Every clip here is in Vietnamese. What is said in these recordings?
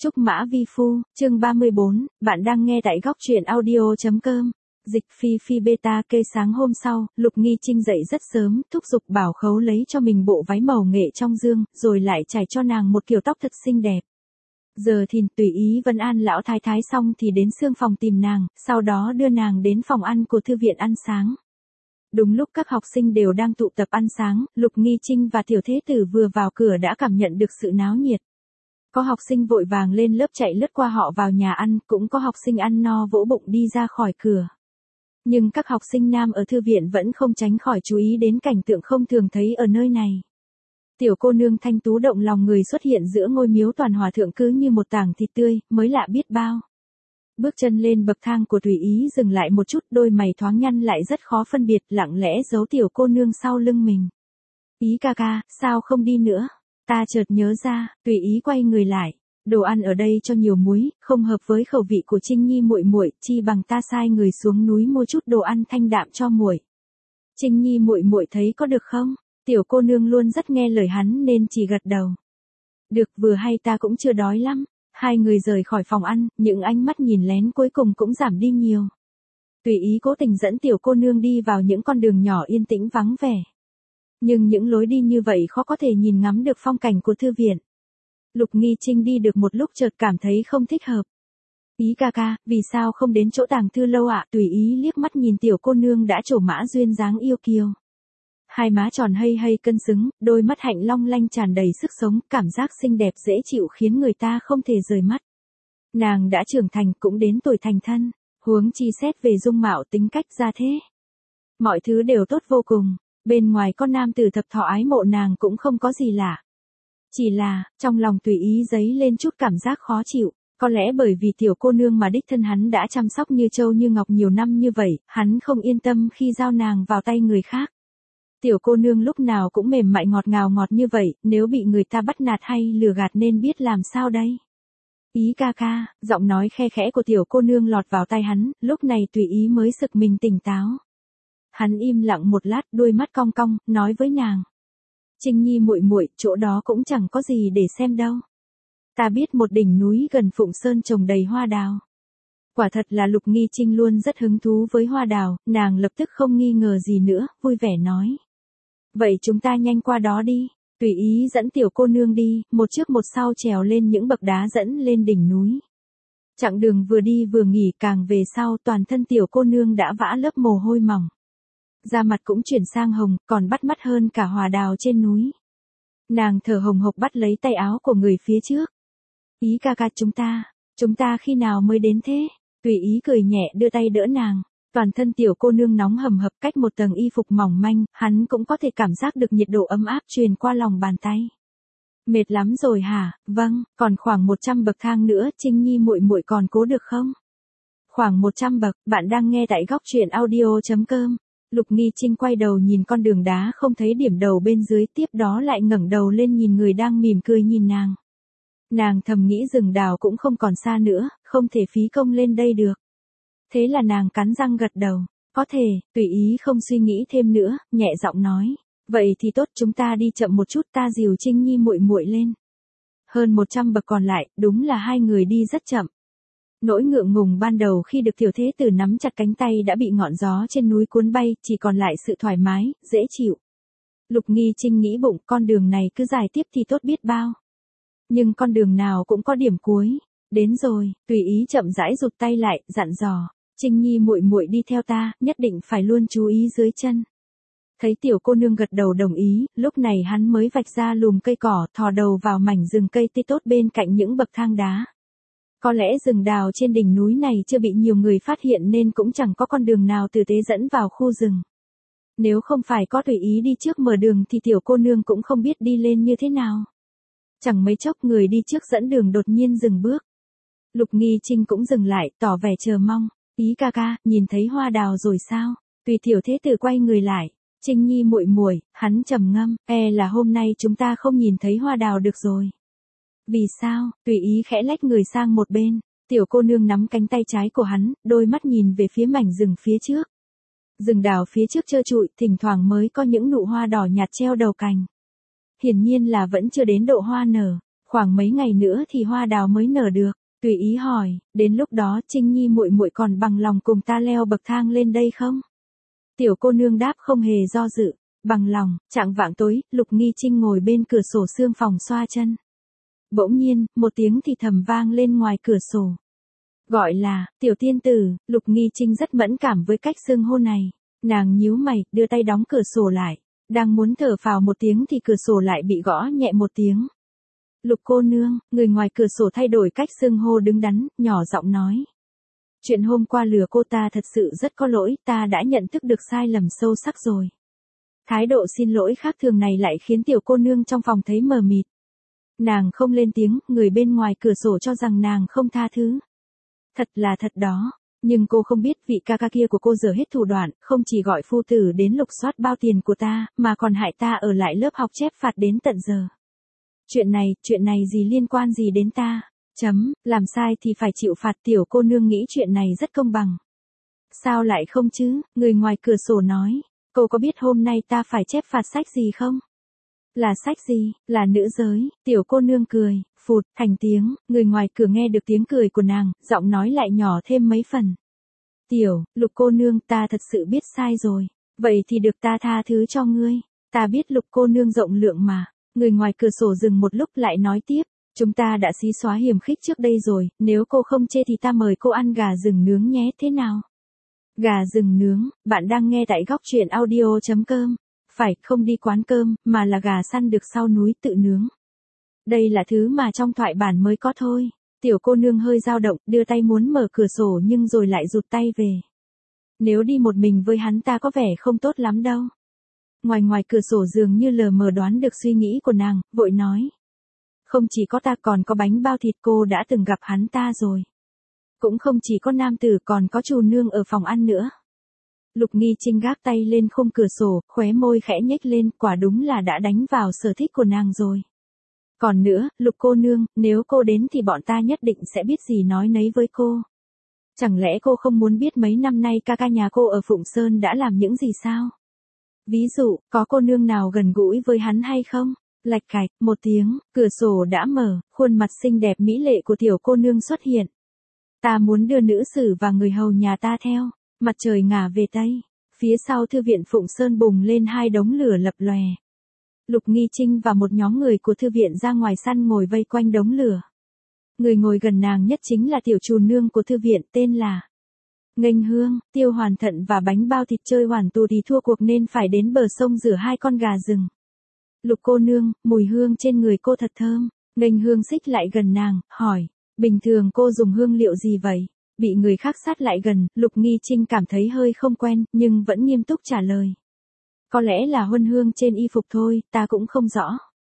Trúc Mã Vi Phu, chương 34, bạn đang nghe tại góc truyện audio.com. Dịch Phi Phi Beta kê sáng hôm sau, Lục Nghi Trinh dậy rất sớm, thúc giục Bảo Khấu lấy cho mình bộ váy màu nghệ trong dương, rồi lại trải cho nàng một kiểu tóc thật xinh đẹp. Giờ thì tùy ý Vân An lão thái thái xong thì đến xương phòng tìm nàng, sau đó đưa nàng đến phòng ăn của thư viện ăn sáng. Đúng lúc các học sinh đều đang tụ tập ăn sáng, Lục Nghi Trinh và Tiểu Thế Tử vừa vào cửa đã cảm nhận được sự náo nhiệt. Có học sinh vội vàng lên lớp chạy lướt qua họ vào nhà ăn, cũng có học sinh ăn no vỗ bụng đi ra khỏi cửa. Nhưng các học sinh nam ở thư viện vẫn không tránh khỏi chú ý đến cảnh tượng không thường thấy ở nơi này. Tiểu cô nương thanh tú động lòng người xuất hiện giữa ngôi miếu toàn hòa thượng cứ như một tảng thịt tươi, mới lạ biết bao. Bước chân lên bậc thang của Tùy Ý dừng lại một chút, đôi mày thoáng nhăn lại rất khó phân biệt, lặng lẽ giấu tiểu cô nương sau lưng mình. Ý ca ca, sao không đi nữa? Ta chợt nhớ ra, Tùy Ý quay người lại. Đồ ăn ở đây cho nhiều muối, không hợp với khẩu vị của Trinh Nhi muội muội, chi bằng ta sai người xuống núi mua chút đồ ăn thanh đạm cho muội. Trinh Nhi muội muội thấy có được không? Tiểu cô nương luôn rất nghe lời hắn nên chỉ gật đầu. Được, vừa hay ta cũng chưa đói lắm. Hai người rời khỏi phòng ăn, những ánh mắt nhìn lén cuối cùng cũng giảm đi nhiều. Tùy Ý cố tình dẫn tiểu cô nương đi vào những con đường nhỏ yên tĩnh vắng vẻ. Nhưng những lối đi như vậy khó có thể nhìn ngắm được phong cảnh của thư viện. Lục Nghi Trinh đi được một lúc chợt cảm thấy không thích hợp. Ý ca ca, vì sao không đến chỗ tàng thư lâu ạ? Tùy Ý liếc mắt nhìn tiểu cô nương đã trổ mã duyên dáng yêu kiều. Hai má tròn hây hây cân xứng, đôi mắt hạnh long lanh tràn đầy sức sống, cảm giác xinh đẹp dễ chịu khiến người ta không thể rời mắt. Nàng đã trưởng thành cũng đến tuổi thành thân, huống chi xét về dung mạo tính cách ra thế. Mọi thứ đều tốt vô cùng, bên ngoài con nam tử thập thọ ái mộ nàng cũng không có gì lạ. Chỉ là, trong lòng Tùy Ý dấy lên chút cảm giác khó chịu, có lẽ bởi vì tiểu cô nương mà đích thân hắn đã chăm sóc như châu như ngọc nhiều năm như vậy, hắn không yên tâm khi giao nàng vào tay người khác. Tiểu cô nương lúc nào cũng mềm mại ngọt ngào ngọt như vậy, nếu bị người ta bắt nạt hay lừa gạt nên biết làm sao đây? Ý ca ca, giọng nói khe khẽ của tiểu cô nương lọt vào tai hắn, lúc này Tùy Ý mới sực mình tỉnh táo. Hắn im lặng một lát, đôi mắt cong cong, nói với nàng. Trinh Nhi muội muội, chỗ đó cũng chẳng có gì để xem đâu. Ta biết một đỉnh núi gần Phụng Sơn trồng đầy hoa đào. Quả thật là Lục Nghi Trinh luôn rất hứng thú với hoa đào, nàng lập tức không nghi ngờ gì nữa, vui vẻ nói. Vậy chúng ta nhanh qua đó đi. Tùy Ý dẫn tiểu cô nương đi, một trước một sau trèo lên những bậc đá dẫn lên đỉnh núi. Chặng đường vừa đi vừa nghỉ, càng về sau toàn thân tiểu cô nương đã vã lớp mồ hôi mỏng. Da mặt cũng chuyển sang hồng, còn bắt mắt hơn cả hoa đào trên núi. Nàng thở hồng hộc bắt lấy tay áo của người phía trước. Ý ca ca, chúng ta khi nào mới đến thế? Tùy Ý cười nhẹ đưa tay đỡ nàng. Toàn thân tiểu cô nương nóng hầm hập, cách một tầng y phục mỏng manh, hắn cũng có thể cảm giác được nhiệt độ ấm áp truyền qua lòng bàn tay. Mệt lắm rồi hả? Vâng, còn khoảng 100 bậc thang nữa, Trinh Nhi muội muội còn cố được không? Khoảng 100 bậc, bạn đang nghe tại góc truyện audio.com. Lục Nghi Trinh quay đầu nhìn con đường đá không thấy điểm đầu bên dưới, tiếp đó lại ngẩng đầu lên nhìn người đang mỉm cười nhìn nàng. Nàng thầm nghĩ rừng đào cũng không còn xa nữa, không thể phí công lên đây được. Thế là nàng cắn răng gật đầu, có thể. Tùy Ý không suy nghĩ thêm nữa, nhẹ giọng nói, vậy thì tốt, chúng ta đi chậm một chút, ta dìu Trinh Nhi muội muội lên. Hơn 100 bậc còn lại, đúng là hai người đi rất chậm. Nỗi ngượng ngùng ban đầu khi được tiểu thế tử nắm chặt cánh tay đã bị ngọn gió trên núi cuốn bay, chỉ còn lại sự thoải mái, dễ chịu. Lục Nghi Trinh nghĩ bụng, con đường này cứ dài tiếp thì tốt biết bao. Nhưng con đường nào cũng có điểm cuối. Đến rồi, Tùy Ý chậm rãi rụt tay lại, dặn dò. Trinh Nhi muội muội đi theo ta, nhất định phải luôn chú ý dưới chân. Thấy tiểu cô nương gật đầu đồng ý, lúc này hắn mới vạch ra lùm cây cỏ, thò đầu vào mảnh rừng cây tươi tốt bên cạnh những bậc thang đá. Có lẽ rừng đào trên đỉnh núi này chưa bị nhiều người phát hiện nên cũng chẳng có con đường nào tử tế dẫn vào khu rừng. Nếu không phải có Tùy Ý đi trước mở đường thì tiểu cô nương cũng không biết đi lên như thế nào. Chẳng mấy chốc người đi trước dẫn đường đột nhiên dừng bước. Lục Nghi Trinh cũng dừng lại, tỏ vẻ chờ mong. Ý ca ca, nhìn thấy hoa đào rồi sao? Tùy tiểu thế tử quay người lại. Trinh Nhi muội muội, hắn trầm ngâm, là hôm nay chúng ta không nhìn thấy hoa đào được rồi. Vì sao? Tùy Ý khẽ lách người sang một bên. Tiểu cô nương nắm cánh tay trái của hắn, đôi mắt nhìn về phía mảnh rừng phía trước. Rừng đào phía trước trơ trụi, thỉnh thoảng mới có những nụ hoa đỏ nhạt treo đầu cành. Hiển nhiên là vẫn chưa đến độ hoa nở. khoảng mấy ngày nữa thì hoa đào mới nở được, tùy ý hỏi, đến lúc đó Trinh Nhi muội muội còn bằng lòng cùng ta leo bậc thang lên đây không? Tiểu cô nương đáp không hề do dự, bằng lòng. Chạng vạng tối, Lục Nghi Trinh ngồi bên cửa sổ sương phòng xoa chân. Bỗng nhiên, một tiếng thì thầm vang lên ngoài cửa sổ. Gọi là, tiểu tiên tử. Lục Nghi Trinh rất mẫn cảm với cách xưng hô này. Nàng nhíu mày, đưa tay đóng cửa sổ lại. Đang muốn thở phào một tiếng thì cửa sổ lại bị gõ nhẹ một tiếng. Lục cô nương, người ngoài cửa sổ thay đổi cách xưng hô đứng đắn, nhỏ giọng nói. Chuyện hôm qua lừa cô ta thật sự rất có lỗi, ta đã nhận thức được sai lầm sâu sắc rồi. Thái độ xin lỗi khác thường này lại khiến tiểu cô nương trong phòng thấy mờ mịt. Nàng không lên tiếng, người bên ngoài cửa sổ cho rằng nàng không tha thứ. Thật là thật đó, nhưng cô không biết vị ca ca kia của cô giờ hết thủ đoạn, không chỉ gọi phu tử đến lục soát bao tiền của ta, mà còn hại ta ở lại lớp học chép phạt đến tận giờ. Chuyện này gì liên quan gì đến ta? Làm sai thì phải chịu phạt. Tiểu cô nương nghĩ chuyện này rất công bằng. Sao lại không chứ? Người ngoài cửa sổ nói. Cô có biết hôm nay ta phải chép phạt sách gì không? Là sách gì? Là nữ giới. Tiểu cô nương cười, phụt, thành tiếng. Người ngoài cửa nghe được tiếng cười của nàng, giọng nói lại nhỏ thêm mấy phần. Lục cô nương, ta thật sự biết sai rồi. Vậy thì được ta tha thứ cho ngươi. Ta biết Lục cô nương rộng lượng mà. Người ngoài cửa sổ dừng một lúc lại nói tiếp. Chúng ta đã xí xóa hiềm khích trước đây rồi, nếu cô không chê thì ta mời cô ăn gà rừng nướng nhé, thế nào? Gà rừng nướng, bạn đang nghe tại góc truyện audio.com. Phải, không đi quán cơm, mà là gà săn được sau núi tự nướng. Đây là thứ mà trong thoại bản mới có thôi. Tiểu cô nương hơi dao động, đưa tay muốn mở cửa sổ nhưng rồi lại rụt tay về. Nếu đi một mình với hắn ta có vẻ không tốt lắm đâu. Ngoài cửa sổ dường như lờ mờ đoán được suy nghĩ của nàng, vội nói. Không chỉ có ta còn có bánh bao thịt, cô đã từng gặp hắn ta rồi. Cũng không chỉ có nam tử, còn có chủ nương ở phòng ăn nữa. Lục Nghi Trinh gác tay lên khung cửa sổ, khóe môi khẽ nhếch lên, quả đúng là đã đánh vào sở thích của nàng rồi. Còn nữa, Lục cô nương, nếu cô đến thì bọn ta nhất định sẽ biết gì nói nấy với cô. Chẳng lẽ cô không muốn biết mấy năm nay ca ca nhà cô ở Phụng Sơn đã làm những gì sao? Ví dụ, có cô nương nào gần gũi với hắn hay không? Lạch cạch, một tiếng, cửa sổ đã mở, khuôn mặt xinh đẹp mỹ lệ của tiểu cô nương xuất hiện. Ta muốn đưa nữ sử và người hầu nhà ta theo. Mặt trời ngả về tây. Phía sau thư viện Phụng Sơn bùng lên hai đống lửa lập lòe. Lục Nghi Trinh và một nhóm người của thư viện ra ngoài săn ngồi vây quanh đống lửa. Người ngồi gần nàng nhất chính là tiểu chủ nương của thư viện, tên là Nghênh Hương. Tiêu Hoàn Thận và bánh bao thịt chơi hoàn tù thì thua cuộc nên phải đến bờ sông rửa hai con gà rừng. Lục cô nương, mùi hương trên người cô thật thơm. Nghênh Hương xích lại gần nàng, hỏi, bình thường cô dùng hương liệu gì vậy? Bị người khác sát lại gần, Lục Nghi Trinh cảm thấy hơi không quen, nhưng vẫn nghiêm túc trả lời. Có lẽ là huân hương trên y phục thôi, ta cũng không rõ.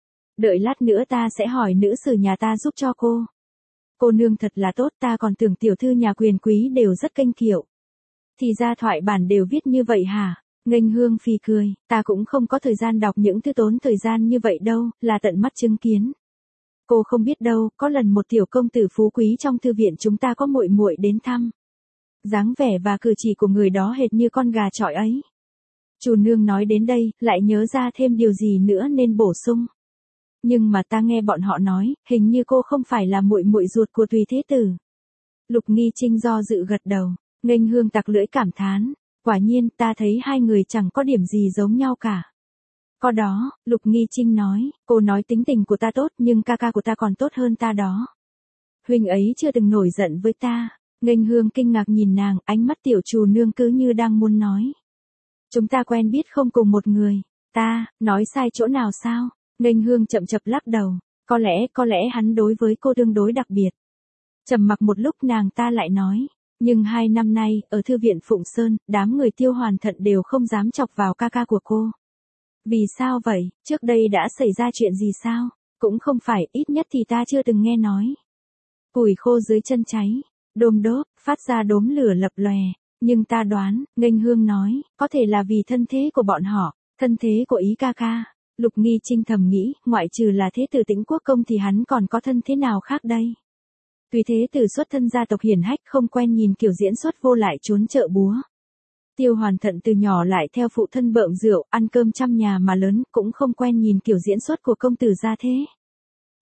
Đợi lát nữa ta sẽ hỏi nữ sử nhà ta giúp cho cô. Cô nương thật là tốt, ta còn tưởng tiểu thư nhà quyền quý đều rất kênh kiệu. Thì ra thoại bản đều viết như vậy hả? Nghênh Hương phì cười, ta cũng không có thời gian đọc những thứ tốn thời gian như vậy đâu, là tận mắt chứng kiến. Cô không biết đâu, có lần một tiểu công tử phú quý trong thư viện chúng ta có muội muội đến thăm. Dáng vẻ và cử chỉ của người đó hệt như con gà chọi ấy. Chủ nương nói đến đây, lại nhớ ra thêm điều gì nữa nên bổ sung. Nhưng mà ta nghe bọn họ nói, hình như cô không phải là muội muội ruột của Tùy Thế Tử. Lục Nghi Trinh do dự gật đầu, Nghênh Hương tặc lưỡi cảm thán, quả nhiên ta thấy hai người chẳng có điểm gì giống nhau cả. Có đó, Lục Nghi Trinh nói, cô nói tính tình của ta tốt nhưng ca ca của ta còn tốt hơn ta đó. Huynh ấy chưa từng nổi giận với ta. Nghênh Hương kinh ngạc nhìn nàng, ánh mắt tiểu chủ nương cứ như đang muốn nói. Chúng ta quen biết không cùng một người. Ta, nói sai chỗ nào sao? Nghênh Hương chậm chậm lắc đầu. Có lẽ hắn đối với cô tương đối đặc biệt. Trầm mặc một lúc nàng ta lại nói. Nhưng 2 năm nay, ở thư viện Phụng Sơn, đám người Tiêu Hoàn Thận đều không dám chọc vào ca ca của cô. Vì sao vậy, trước đây đã xảy ra chuyện gì sao? Cũng không phải, ít nhất thì ta chưa từng nghe nói. Củi khô dưới chân cháy, đôm đốp, phát ra đốm lửa lập lòe. Nhưng ta đoán, Nghênh Hương nói, có thể là vì thân thế của bọn họ, thân thế của ý ca ca. Lục Nghi Trinh thầm nghĩ, ngoại trừ là thế tử Tĩnh Quốc công thì hắn còn có thân thế nào khác đây? Tùy Thế Tử xuất thân gia tộc hiển hách, không quen nhìn kiểu diễn xuất vô lại trốn chợ búa. Tiêu Hoàn Thận từ nhỏ lại theo phụ thân bợm rượu, ăn cơm trăm nhà mà lớn, cũng không quen nhìn kiểu diễn xuất của công tử gia thế.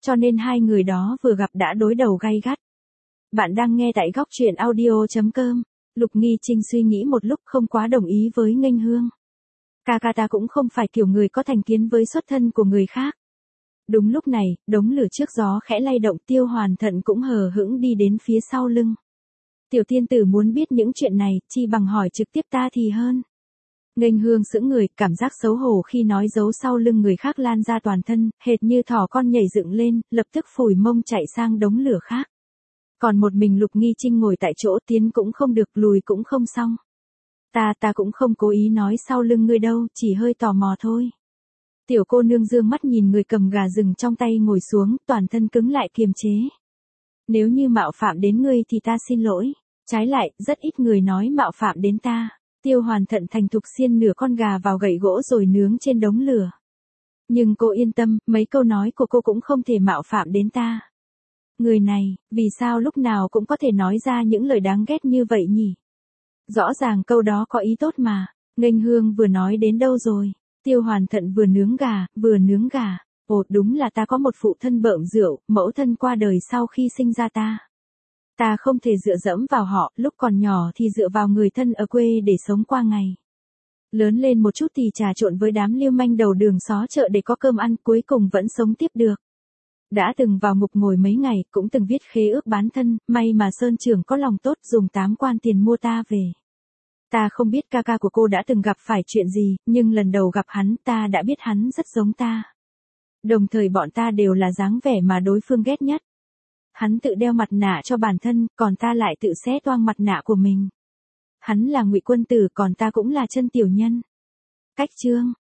cho nên hai người đó vừa gặp đã đối đầu gay gắt. Bạn đang nghe tại góc truyện audio.com. Lục Nghi Trinh suy nghĩ một lúc không quá đồng ý với Nghênh Hương. Ca ta cũng không phải kiểu người có thành kiến với xuất thân của người khác. Đúng lúc này, đống lửa trước gió khẽ lay động, Tiêu Hoàn Thận cũng hờ hững đi đến phía sau lưng. Tiểu tiên tử muốn biết những chuyện này, chi bằng hỏi trực tiếp ta thì hơn. Nghênh Hương sững người, cảm giác xấu hổ khi nói giấu sau lưng người khác lan ra toàn thân, hệt như thỏ con nhảy dựng lên, lập tức phủi mông chạy sang đống lửa khác. Còn một mình Lục Nghi Trinh ngồi tại chỗ, tiến cũng không được, lùi cũng không xong. Ta cũng không cố ý nói sau lưng ngươi đâu, chỉ hơi tò mò thôi. Tiểu cô nương dương mắt nhìn người cầm gà rừng trong tay ngồi xuống, toàn thân cứng lại kiềm chế. Nếu như mạo phạm đến ngươi thì ta xin lỗi. Trái lại, rất ít người nói mạo phạm đến ta. Tiêu Hoàn Thận thành thục xiên nửa con gà vào gậy gỗ rồi nướng trên đống lửa. Nhưng cô yên tâm, mấy câu nói của cô cũng không thể mạo phạm đến ta. Người này, vì sao lúc nào cũng có thể nói ra những lời đáng ghét như vậy nhỉ? Rõ ràng câu đó có ý tốt mà. Nghênh Hương vừa nói đến đâu rồi? Tiêu Hoàn Thận vừa nướng gà. Ồ, đúng là ta có một phụ thân bợm rượu, mẫu thân qua đời sau khi sinh ra ta. Ta không thể dựa dẫm vào họ, lúc còn nhỏ thì dựa vào người thân ở quê để sống qua ngày. Lớn lên một chút thì trà trộn với đám lưu manh đầu đường xó chợ để có cơm ăn, cuối cùng vẫn sống tiếp được. Đã từng vào ngục ngồi mấy ngày, cũng từng viết khế ước bán thân, may mà Sơn trưởng có lòng tốt dùng 8 quan tiền mua ta về. Ta không biết ca của cô đã từng gặp phải chuyện gì, nhưng lần đầu gặp hắn ta đã biết hắn rất giống ta. Đồng thời bọn ta đều là dáng vẻ mà đối phương ghét nhất. Hắn tự đeo mặt nạ cho bản thân, còn ta lại tự xé toang mặt nạ của mình. Hắn là Ngụy Quân Tử, còn ta cũng là Chân Tiểu Nhân. Cách chương